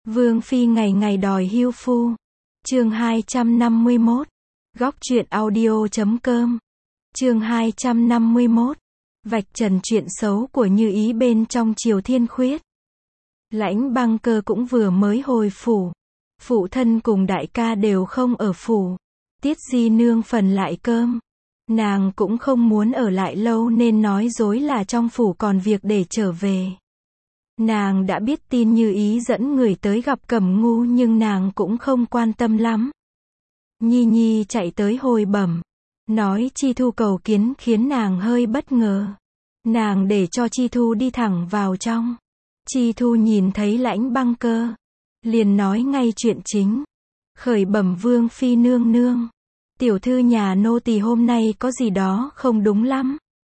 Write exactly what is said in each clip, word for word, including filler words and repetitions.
Vương phi ngày ngày đòi hưu phu. Chương hai trăm năm mươi mốt. Góc truyện audio chấm com. Chương hai trăm năm mươi mốt. Vạch trần chuyện xấu của Như Ý bên trong Triều Thiên Khuyết. Lãnh Băng Cơ cũng vừa mới hồi phủ. Phụ thân cùng đại ca đều không ở phủ. Tiết Di nương phần lại cơm. Nàng cũng không muốn ở lại lâu nên nói dối là trong phủ còn việc để trở về. Nàng đã biết tin Như Ý dẫn người tới gặp Cẩm Ngu nhưng nàng cũng không quan tâm lắm. Nhi Nhi chạy tới hồi bẩm, nói Chi Thu cầu kiến khiến nàng hơi bất ngờ. Nàng để cho Chi Thu đi thẳng vào trong. Chi Thu nhìn thấy Lãnh Băng Cơ, liền nói ngay chuyện chính. Khởi bẩm Vương phi nương nương, tiểu thư nhà nô tỳ hôm nay có gì đó không đúng lắm.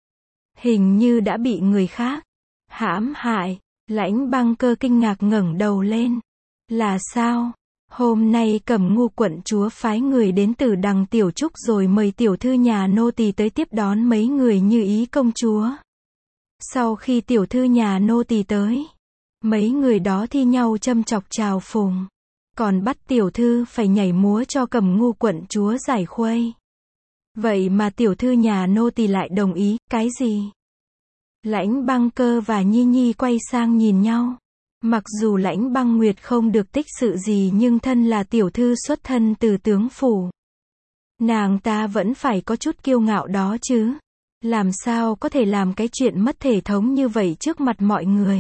Hình như đã bị người khác hãm hại. Lãnh Băng Cơ kinh ngạc ngẩng đầu lên. Là sao? Hôm nay Cẩm Ngu quận chúa phái người đến từ Đằng Tiểu Trúc rồi mời tiểu thư nhà nô tỳ tới tiếp đón mấy người Như Ý công chúa. Sau khi tiểu thư nhà nô tỳ tới, mấy người đó thi nhau châm chọc chào phùng, còn bắt tiểu thư phải nhảy múa cho Cẩm Ngu quận chúa giải khuây. Vậy mà tiểu thư nhà nô tỳ lại đồng ý, cái gì? Lãnh Băng Cơ và Nhi Nhi quay sang nhìn nhau. Mặc dù Lãnh Băng Nguyệt không được tích sự gì nhưng thân là tiểu thư xuất thân từ tướng phủ, nàng ta vẫn phải có chút kiêu ngạo đó chứ. Làm sao có thể làm cái chuyện mất thể thống như vậy trước mặt mọi người.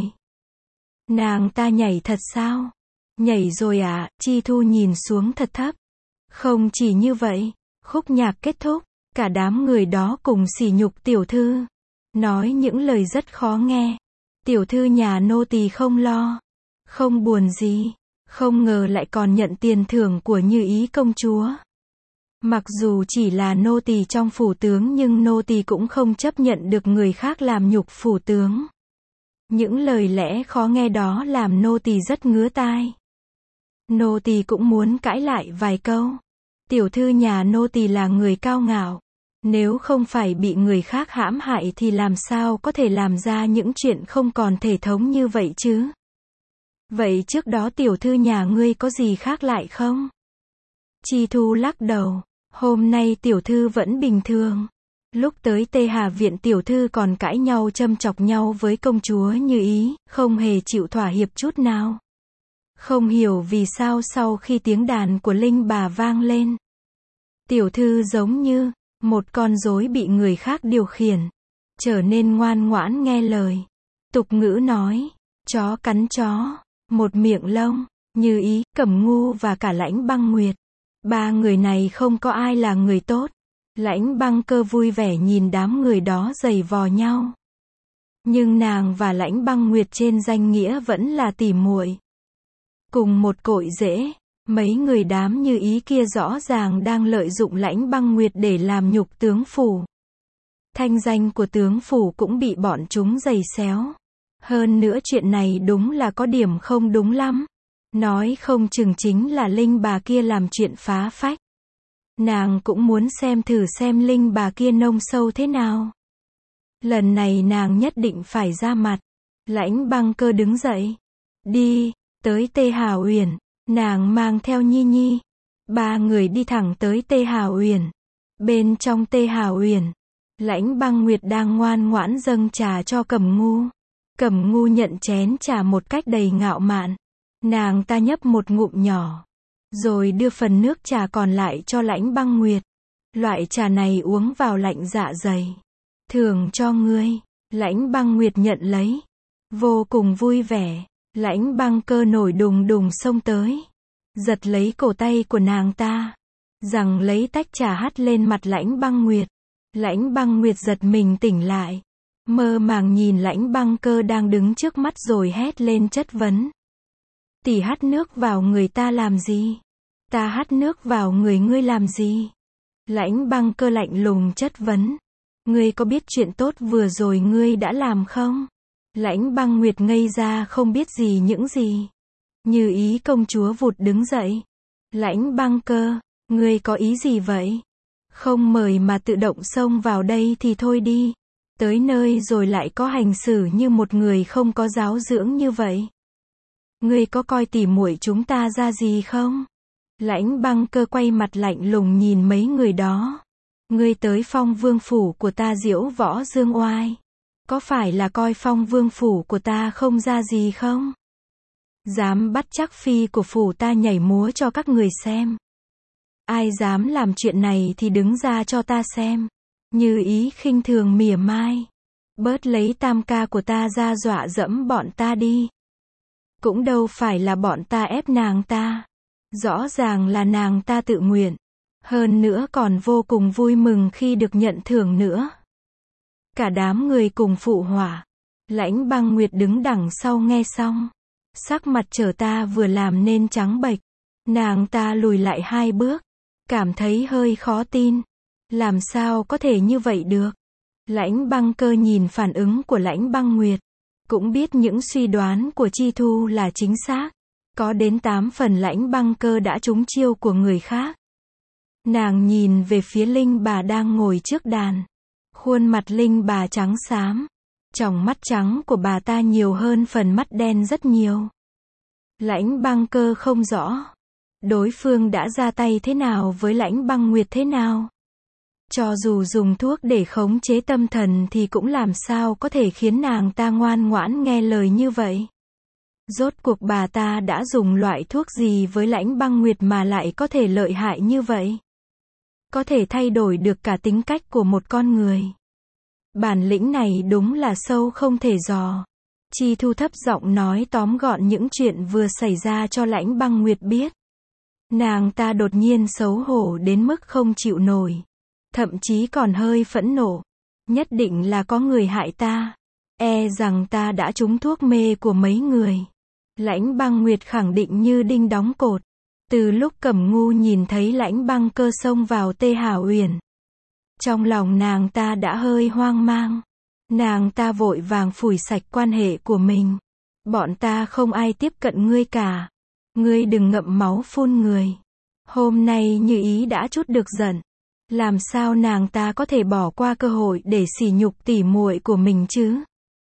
Nàng ta nhảy thật sao? Nhảy rồi à? Chi Thu nhìn xuống thật thấp. Không chỉ như vậy, khúc nhạc kết thúc, cả đám người đó cùng sỉ nhục tiểu thư, nói những lời rất khó nghe. Tiểu thư nhà nô tỳ không lo, không buồn gì, không ngờ lại còn nhận tiền thưởng của Như Ý công chúa. Mặc dù chỉ là nô tỳ trong phủ tướng nhưng nô tỳ cũng không chấp nhận được người khác làm nhục phủ tướng. Những lời lẽ khó nghe đó làm nô tỳ rất ngứa tai. Nô tỳ cũng muốn cãi lại vài câu. Tiểu thư nhà nô tỳ là người cao ngạo. Nếu không phải bị người khác hãm hại thì làm sao có thể làm ra những chuyện không còn thể thống như vậy chứ? Vậy trước đó tiểu thư nhà ngươi có gì khác lại không? Chi Thu lắc đầu. Hôm nay tiểu thư vẫn bình thường. Lúc tới Tê Hà viện tiểu thư còn cãi nhau châm chọc nhau với công chúa Như Ý, không hề chịu thỏa hiệp chút nào. Không hiểu vì sao sau khi tiếng đàn của Linh bà vang lên, tiểu thư giống như một con rối bị người khác điều khiển, trở nên ngoan ngoãn nghe lời. Tục ngữ nói, chó cắn chó, một miệng lông. Như Ý, Cẩm Ngu và cả Lãnh Băng Nguyệt, ba người này không có ai là người tốt. Lãnh Băng Cơ vui vẻ nhìn đám người đó giày vò nhau. Nhưng nàng và Lãnh Băng Nguyệt trên danh nghĩa vẫn là tỉ muội, cùng một cội rễ. Mấy người đám Như Ý kia rõ ràng đang lợi dụng Lãnh Băng Nguyệt để làm nhục tướng phủ. Thanh danh của tướng phủ cũng bị bọn chúng giày xéo. Hơn nữa chuyện này đúng là có điểm không đúng lắm. Nói không chừng chính là Linh bà kia làm chuyện phá phách. Nàng cũng muốn xem thử xem Linh bà kia nông sâu thế nào. Lần này nàng nhất định phải ra mặt. Lãnh Băng Cơ đứng dậy. Đi, tới Tê Hà Uyển. Nàng mang theo Nhi Nhi. Ba người đi thẳng tới Tê Hà Uyển. Bên trong Tê Hà Uyển, Lãnh Băng Nguyệt đang ngoan ngoãn dâng trà cho Cẩm Ngu. Cẩm Ngu nhận chén trà một cách đầy ngạo mạn. Nàng ta nhấp một ngụm nhỏ, rồi đưa phần nước trà còn lại cho Lãnh Băng Nguyệt. Loại trà này uống vào lạnh dạ dày. Thưởng cho ngươi. Lãnh Băng Nguyệt nhận lấy, vô cùng vui vẻ. Lãnh Băng Cơ nổi đùng đùng xông tới, giật lấy cổ tay của nàng ta, rằng lấy tách trà hắt lên mặt Lãnh Băng Nguyệt. Lãnh Băng Nguyệt giật mình tỉnh lại, mơ màng nhìn Lãnh Băng Cơ đang đứng trước mắt rồi hét lên chất vấn. Tỷ hắt nước vào người ta làm gì? Ta hắt nước vào người ngươi làm gì? Lãnh Băng Cơ lạnh lùng chất vấn. Ngươi có biết chuyện tốt vừa rồi ngươi đã làm không? Lãnh Băng Nguyệt ngây ra không biết gì những gì. Như Ý công chúa vụt đứng dậy. Lãnh Băng Cơ, ngươi có ý gì vậy? Không mời mà tự động xông vào đây thì thôi đi. Tới nơi rồi lại có hành xử như một người không có giáo dưỡng như vậy. Ngươi có coi tỉ muội chúng ta ra gì không? Lãnh Băng Cơ quay mặt lạnh lùng nhìn mấy người đó. Ngươi tới Phong Vương phủ của ta diễu võ dương oai. Có phải là coi Phong Vương phủ của ta không ra gì không? Dám bắt chắc phi của phủ ta nhảy múa cho các người xem. Ai dám làm chuyện này thì đứng ra cho ta xem. Như Ý khinh thường mỉa mai. Bớt lấy tam ca của ta ra dọa dẫm bọn ta đi. Cũng đâu phải là bọn ta ép nàng ta. Rõ ràng là nàng ta tự nguyện. Hơn nữa còn vô cùng vui mừng khi được nhận thưởng nữa. Cả đám người cùng phụ họa. Lãnh Băng Nguyệt đứng đằng sau nghe xong. Sắc mặt trở ta vừa làm nên trắng bệch. Nàng ta lùi lại hai bước. Cảm thấy hơi khó tin. Làm sao có thể như vậy được? Lãnh Băng Cơ nhìn phản ứng của Lãnh Băng Nguyệt. Cũng biết những suy đoán của Chi Thu là chính xác. Có đến tám phần Lãnh Băng Cơ đã trúng chiêu của người khác. Nàng nhìn về phía Linh bà đang ngồi trước đàn. Khuôn mặt Linh bà trắng xám. Tròng mắt trắng của bà ta nhiều hơn phần mắt đen rất nhiều. Lãnh Băng Cơ không rõ. Đối phương đã ra tay thế nào với Lãnh Băng Nguyệt thế nào? Cho dù dùng thuốc để khống chế tâm thần thì cũng làm sao có thể khiến nàng ta ngoan ngoãn nghe lời như vậy? Rốt cuộc bà ta đã dùng loại thuốc gì với Lãnh Băng Nguyệt mà lại có thể lợi hại như vậy? Có thể thay đổi được cả tính cách của một con người. Bản lĩnh này đúng là sâu không thể dò. Chi Thu thấp giọng nói tóm gọn những chuyện vừa xảy ra cho Lãnh Băng Nguyệt biết. Nàng ta đột nhiên xấu hổ đến mức không chịu nổi. Thậm chí còn hơi phẫn nộ. Nhất định là có người hại ta. E rằng ta đã trúng thuốc mê của mấy người. Lãnh Băng Nguyệt khẳng định như đinh đóng cột. Từ lúc Cẩm Ngu nhìn thấy Lãnh Băng Cơ xông vào Tê Hà Uyển. Trong lòng nàng ta đã hơi hoang mang. Nàng ta vội vàng phủi sạch quan hệ của mình. Bọn ta không ai tiếp cận ngươi cả. Ngươi đừng ngậm máu phun người. Hôm nay Như Ý đã chút được giận. Làm sao nàng ta có thể bỏ qua cơ hội để sỉ nhục tỉ muội của mình chứ?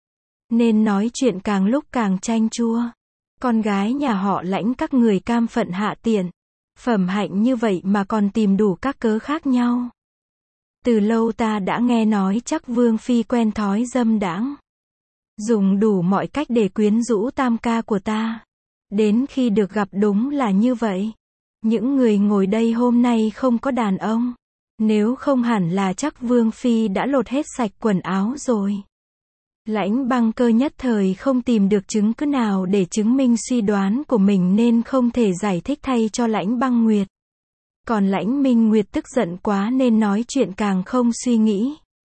Nên nói chuyện càng lúc càng chanh chua. Con gái nhà họ Lãnh các người cam phận hạ tiện. Phẩm hạnh như vậy mà còn tìm đủ các cớ khác nhau. Từ lâu ta đã nghe nói chắc Vương Phi quen thói dâm đãng. Dùng đủ mọi cách để quyến rũ tam ca của ta. Đến khi được gặp đúng là như vậy. Những người ngồi đây hôm nay không có đàn ông. Nếu không hẳn là chắc Vương Phi đã lột hết sạch quần áo rồi. Lãnh Băng Cơ nhất thời không tìm được chứng cứ nào để chứng minh suy đoán của mình nên không thể giải thích thay cho Lãnh Băng Nguyệt. Còn Lãnh Minh Nguyệt tức giận quá nên nói chuyện càng không suy nghĩ.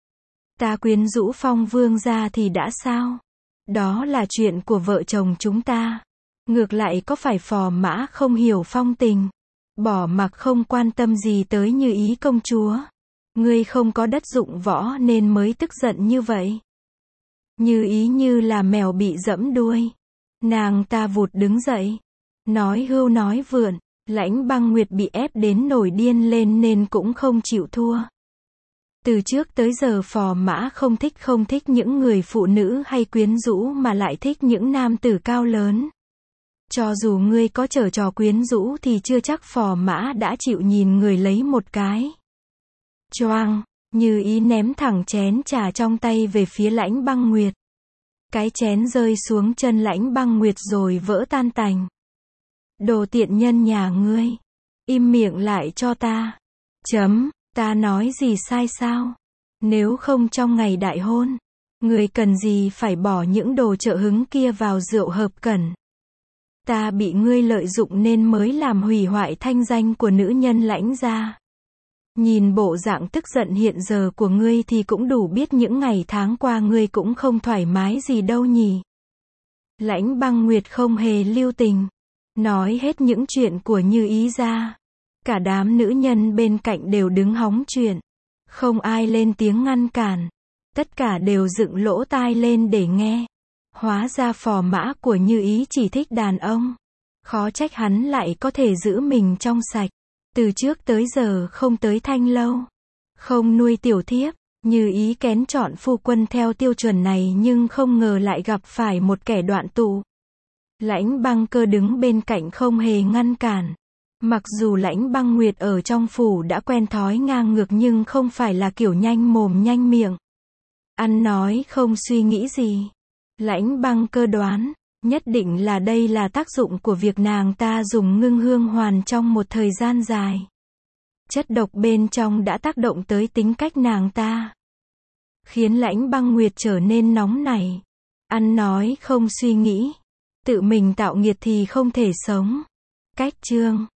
Ta quyến rũ Phong Vương ra thì đã sao? Đó là chuyện của vợ chồng chúng ta. Ngược lại có phải Phò Mã không hiểu phong tình, bỏ mặc không quan tâm gì tới Như Ý công chúa. Ngươi không có đất dụng võ nên mới tức giận như vậy. Như Ý như là mèo bị dẫm đuôi. Nàng ta vụt đứng dậy. Nói hưu nói vượn. Lãnh Băng Nguyệt bị ép đến nổi điên lên nên cũng không chịu thua. Từ trước tới giờ Phò Mã không thích không thích những người phụ nữ hay quyến rũ mà lại thích những nam tử cao lớn. Cho dù ngươi có giở trò quyến rũ thì chưa chắc Phò Mã đã chịu nhìn người lấy một cái. Choang, Như Ý ném thẳng chén trà trong tay về phía Lãnh Băng Nguyệt. Cái chén rơi xuống chân Lãnh Băng Nguyệt rồi vỡ tan tành. Đồ tiện nhân nhà ngươi, im miệng lại cho ta. Chấm, ta nói gì sai sao? Nếu không trong ngày đại hôn, ngươi cần gì phải bỏ những đồ trợ hứng kia vào rượu hợp cẩn. Ta bị ngươi lợi dụng nên mới làm hủy hoại thanh danh của nữ nhân Lãnh gia. Nhìn bộ dạng tức giận hiện giờ của ngươi thì cũng đủ biết những ngày tháng qua ngươi cũng không thoải mái gì đâu nhỉ. Lãnh Băng Nguyệt không hề lưu tình. Nói hết những chuyện của Như Ý ra. Cả đám nữ nhân bên cạnh đều đứng hóng chuyện. Không ai lên tiếng ngăn cản. Tất cả đều dựng lỗ tai lên để nghe. Hóa ra Phò Mã của Như Ý chỉ thích đàn ông. Khó trách hắn lại có thể giữ mình trong sạch. Từ trước tới giờ không tới thanh lâu. Không nuôi tiểu thiếp. Như Ý kén chọn phu quân theo tiêu chuẩn này nhưng không ngờ lại gặp phải một kẻ đoạn tụ. Lãnh Băng Cơ đứng bên cạnh không hề ngăn cản. Mặc dù Lãnh Băng Nguyệt ở trong phủ đã quen thói ngang ngược nhưng không phải là kiểu nhanh mồm nhanh miệng. Ăn nói không suy nghĩ gì. Lãnh Băng Cơ đoán, nhất định là đây là tác dụng của việc nàng ta dùng ngưng hương hoàn trong một thời gian dài. Chất độc bên trong đã tác động tới tính cách nàng ta, khiến Lãnh Băng Nguyệt trở nên nóng nảy. Ăn nói không suy nghĩ. Tự mình tạo nghiệt thì không thể sống. Cách chương